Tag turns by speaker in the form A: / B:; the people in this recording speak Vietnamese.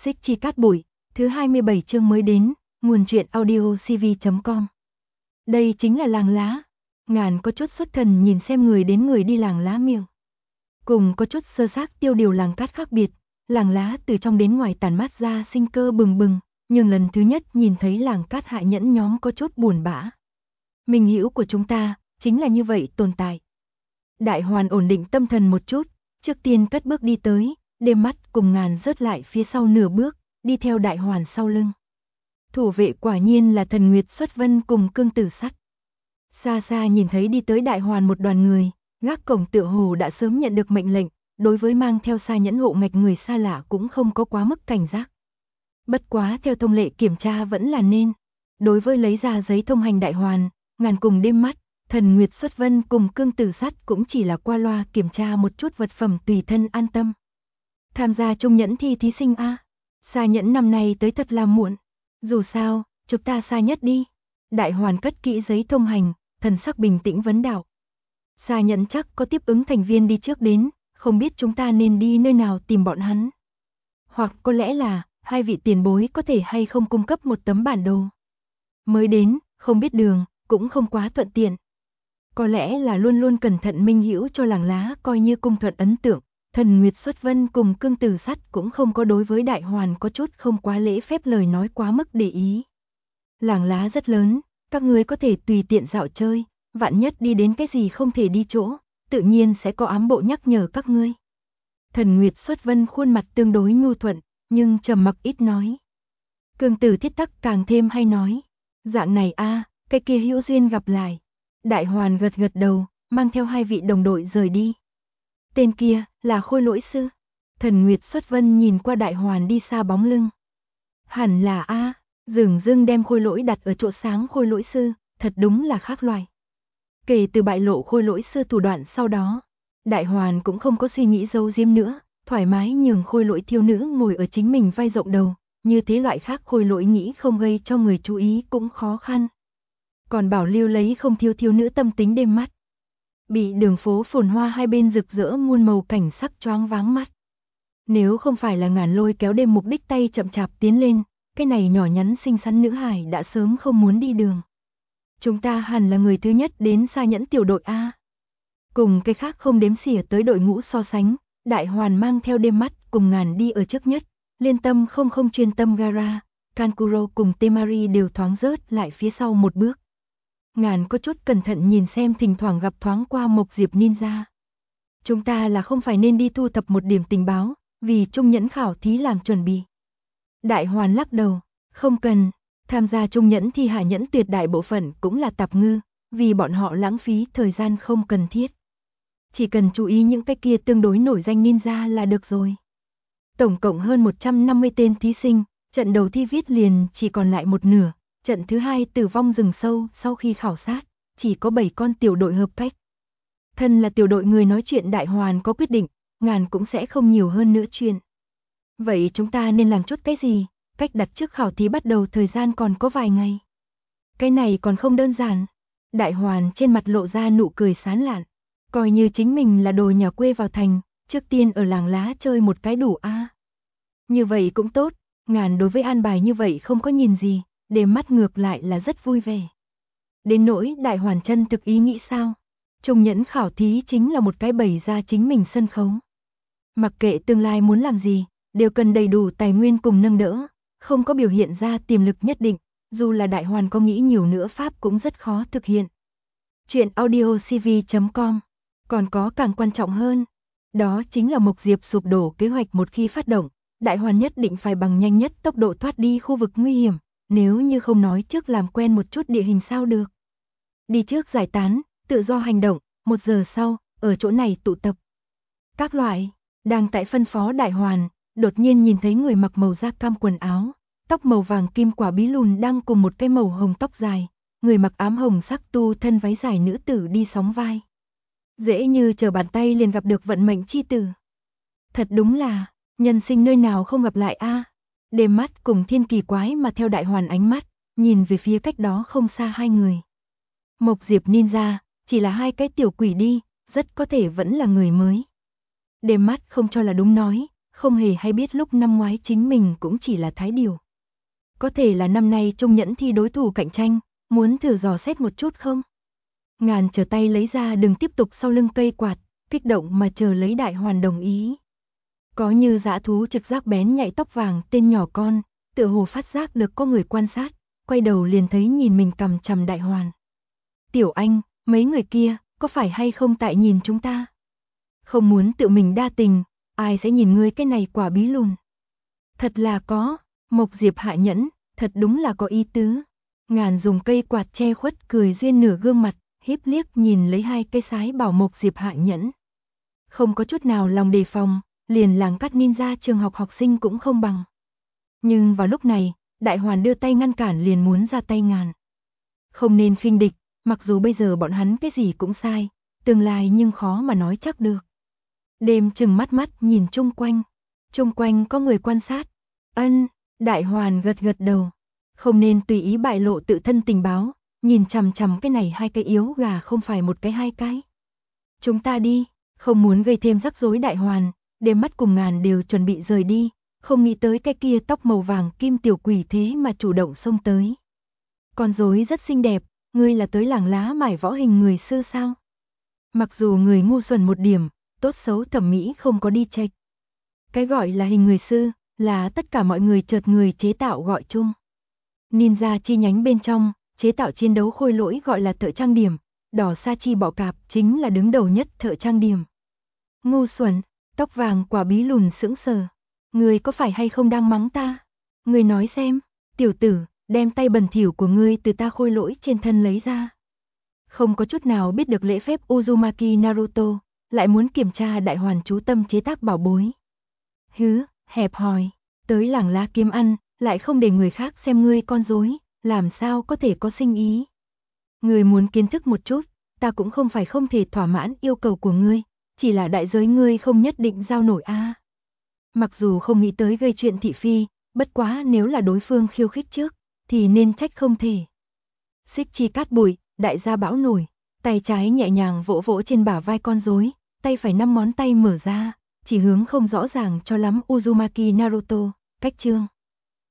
A: Xích chi cát bụi, thứ 27 chương mới đến, nguồn truyện audio cv.com. Đây chính là làng lá. Ngàn có chút xuất thần nhìn xem người đến người đi làng lá miêu. Cùng có chút sơ xác Tiêu Điều làng cát khác biệt, làng lá từ trong đến ngoài tản mát ra sinh cơ bừng bừng, nhưng lần thứ nhất nhìn thấy làng cát Hạ Nhẫn nhóm có chút buồn bã. Minh hữu của chúng ta, chính là như vậy tồn tại. Đại Hoàn ổn định tâm thần một chút, trước tiên cất bước đi tới, đêm mắt cùng Ngàn rớt lại phía sau nửa bước, đi theo Đại Hoàn sau lưng. Thủ vệ quả nhiên là Thần Nguyệt Xuất Vân cùng Cương Tử Sắt. Xa xa nhìn thấy đi tới Đại Hoàn một đoàn người, gác cổng tựa hồ đã sớm nhận được mệnh lệnh, đối với mang theo Sa Nhẫn hộ ngạch người xa lạ cũng không có quá mức cảnh giác. Bất quá theo thông lệ kiểm tra vẫn là nên. Đối với lấy ra giấy thông hành Đại Hoàn, Ngàn cùng đêm mắt, Thần Nguyệt Xuất Vân cùng Cương Tử Sắt cũng chỉ là qua loa kiểm tra một chút vật phẩm tùy thân an tâm. Tham gia Trung Nhẫn thi thí sinh A. Sa Nhẫn năm nay tới thật là muộn. Dù sao, chúng ta xa nhất đi. Đại Hoàn cất kỹ giấy thông hành, thần sắc bình tĩnh vấn đạo. Sa Nhẫn chắc có tiếp ứng thành viên đi trước đến, không biết chúng ta nên đi nơi nào tìm bọn hắn. Hoặc có lẽ là, hai vị tiền bối có thể hay không cung cấp một tấm bản đồ. Mới đến, không biết đường, cũng không quá thuận tiện. Có lẽ là luôn luôn cẩn thận minh hữu cho làng lá coi như cung thuận ấn tượng. Thần Nguyệt Xuất Vân cùng Cương Tử Sắt cũng không có đối với Đại Hoàn có chút không quá lễ phép lời nói quá mức để ý. Làng lá rất lớn, các ngươi có thể tùy tiện dạo chơi, vạn nhất đi đến cái gì không thể đi chỗ, tự nhiên sẽ có ám bộ nhắc nhở các ngươi. Thần Nguyệt Xuất Vân khuôn mặt tương đối nhu thuận, nhưng trầm mặc ít nói. Cương Tử Thiết Tắc càng thêm hay nói, dạng này a, cái kia hữu duyên gặp lại. Đại Hoàn gật gật đầu, mang theo hai vị đồng đội rời đi. Tên kia là Khôi Lỗi Sư. Thần Nguyệt Xuất Vân nhìn qua Đại Hoàn đi xa bóng lưng. Hẳn là a, dửng dưng đem Khôi Lỗi đặt ở chỗ sáng Khôi Lỗi Sư, thật đúng là khác loài. Kể từ bại lộ Khôi Lỗi Sư thủ đoạn sau đó, Đại Hoàn cũng không có suy nghĩ giấu giếm nữa, thoải mái nhường Khôi Lỗi thiếu nữ ngồi ở chính mình vai rộng đầu, như thế loại khác Khôi Lỗi nghĩ không gây cho người chú ý cũng khó khăn. Còn bảo lưu lấy không thiếu nữ tâm tính đêm mắt. Bị đường phố phồn hoa hai bên rực rỡ muôn màu cảnh sắc choáng váng mắt. Nếu không phải là Ngàn lôi kéo đêm mục đích tay chậm chạp tiến lên, cái này nhỏ nhắn xinh xắn nữ hài đã sớm không muốn đi đường. Chúng ta hẳn là người thứ nhất đến Sa Nhẫn tiểu đội A. Cùng cái khác không đếm xỉa tới đội ngũ so sánh, Đại Hoàn mang theo đêm mắt cùng Ngàn đi ở trước nhất, liên tâm không chuyên tâm Gara, Kankuro cùng Temari đều thoáng rớt lại phía sau một bước. Ngàn có chút cẩn thận nhìn xem thỉnh thoảng gặp thoáng qua Mộc Diệp Ninja. Chúng ta là không phải nên đi thu thập một điểm tình báo, vì Trung Nhẫn khảo thí làm chuẩn bị. Đại Hoàn lắc đầu, không cần, tham gia Trung Nhẫn thi Hạ Nhẫn tuyệt đại bộ phận cũng là tạp ngư, vì bọn họ lãng phí thời gian không cần thiết. Chỉ cần chú ý những cái kia tương đối nổi danh ninja là được rồi. Tổng cộng hơn 150 tên thí sinh, trận đầu thi viết liền chỉ còn lại một nửa. Trận thứ hai tử vong rừng sâu sau khi khảo sát, chỉ có 7 con tiểu đội hợp cách. Thân là tiểu đội người nói chuyện Đại Hoàn có quyết định, Ngàn cũng sẽ không nhiều hơn nữa chuyện. Vậy chúng ta nên làm chút cái gì? Cách đặt trước khảo thí bắt đầu thời gian còn có vài ngày. Cái này còn không đơn giản. Đại Hoàn trên mặt lộ ra nụ cười sán lạn. Coi như chính mình là đồ nhà quê vào thành, trước tiên ở làng lá chơi một cái đủ a. Như vậy cũng tốt, Ngàn đối với an bài như vậy không có nhìn gì. Đêm mắt ngược lại là rất vui vẻ. Đến nỗi Đại Hoàn chân thực ý nghĩ sao? Trung Nhẫn khảo thí chính là một cái bày ra chính mình sân khấu. Mặc kệ tương lai muốn làm gì, đều cần đầy đủ tài nguyên cùng nâng đỡ, không có biểu hiện ra tiềm lực nhất định, dù là Đại Hoàn có nghĩ nhiều nữa pháp cũng rất khó thực hiện. Chuyện audio cv.com. Còn có càng quan trọng hơn, đó chính là Mộc Diệp sụp đổ kế hoạch một khi phát động, Đại Hoàn nhất định phải bằng nhanh nhất tốc độ thoát đi khu vực nguy hiểm. Nếu như không nói trước làm quen một chút địa hình sao được. Đi trước giải tán, tự do hành động, 1 giờ sau, ở chỗ này tụ tập. Các loại, đang tại phân phó Đại Hoàn, đột nhiên nhìn thấy người mặc màu da cam quần áo, tóc màu vàng kim quả bí lùn đang cùng một cái màu hồng tóc dài, người mặc ám hồng sắc tu thân váy dài nữ tử đi sóng vai. Dễ như trở bàn tay liền gặp được vận mệnh chi tử. Thật đúng là, nhân sinh nơi nào không gặp lại a. Đêm mắt cùng Thiên kỳ quái mà theo Đại Hoàn ánh mắt, nhìn về phía cách đó không xa hai người. Mộc Diệp Ninja, chỉ là hai cái tiểu quỷ đi, rất có thể vẫn là người mới. Đêm mắt không cho là đúng nói, không hề hay biết lúc năm ngoái chính mình cũng chỉ là thái điều. Có thể là năm nay Trung Nhẫn thi đối thủ cạnh tranh, muốn thử dò xét một chút không? Ngàn trở tay lấy ra đừng tiếp tục sau lưng cây quạt, kích động mà chờ lấy Đại Hoàn đồng ý. Có như dã thú trực giác bén nhạy tóc vàng tên nhỏ con, tựa hồ phát giác được có người quan sát, quay đầu liền thấy nhìn mình cằm chằm Đại Hoàn. Tiểu Anh, mấy người kia, có phải hay không tại nhìn chúng ta? Không muốn tự mình đa tình, ai sẽ nhìn ngươi cái này quả bí lùn. Thật là có, Mộc Diệp Hạ Nhẫn, thật đúng là có ý tứ. Ngàn dùng cây quạt che khuất cười duyên nửa gương mặt, híp liếc nhìn lấy hai cây sái bảo Mộc Diệp Hạ Nhẫn. Không có chút nào lòng đề phòng, liền làng cắt ninja trường học học sinh cũng không bằng. Nhưng vào lúc này, Đại Hoàn đưa tay ngăn cản liền muốn ra tay Ngàn. Không nên khinh địch, mặc dù bây giờ bọn hắn cái gì cũng sai, tương lai nhưng khó mà nói chắc được. Đêm chừng mắt nhìn chung quanh có người quan sát. Ân, Đại Hoàn gật gật đầu. Không nên tùy ý bại lộ tự thân tình báo, nhìn chằm chằm cái này hai cái yếu gà không phải một cái hai cái. Chúng ta đi, không muốn gây thêm rắc rối. Đại Hoàn, đêm mắt cùng Ngàn đều chuẩn bị rời đi, không nghĩ tới cái kia tóc màu vàng kim tiểu quỷ thế mà chủ động xông tới. Con rối rất xinh đẹp, ngươi là tới làng lá mải võ hình người sư sao? Mặc dù người ngu xuẩn một điểm, tốt xấu thẩm mỹ không có đi chệch. Cái gọi là hình người sư, là tất cả mọi người chợt người chế tạo gọi chung. Ninja chi nhánh bên trong, chế tạo chiến đấu khôi lỗi gọi là thợ trang điểm, đỏ sa chi bọ cạp chính là đứng đầu nhất thợ trang điểm. Ngu xuẩn, tóc vàng quả bí lùn sững sờ. Ngươi có phải hay không đang mắng ta? Ngươi nói xem, tiểu tử, đem tay bẩn thỉu của ngươi từ ta khôi lỗi trên thân lấy ra. Không có chút nào biết được lễ phép Uzumaki Naruto, lại muốn kiểm tra Đại Hoàn chú tâm chế tác bảo bối. Hứ, hẹp hòi, tới làng lá kiếm ăn, lại không để người khác xem ngươi con rối, làm sao có thể có sinh ý. Ngươi muốn kiến thức một chút, ta cũng không phải không thể thỏa mãn yêu cầu của ngươi, chỉ là đại giới ngươi không nhất định giao nổi a. Mặc dù không nghĩ tới gây chuyện thị phi, bất quá nếu là đối phương khiêu khích trước, thì nên trách không thể. Xích chi cát bụi, đại gia bão nổi, tay trái nhẹ nhàng vỗ vỗ trên bả vai con rối, tay phải 5 ngón tay mở ra, chỉ hướng không rõ ràng cho lắm Uzumaki Naruto, cách chương.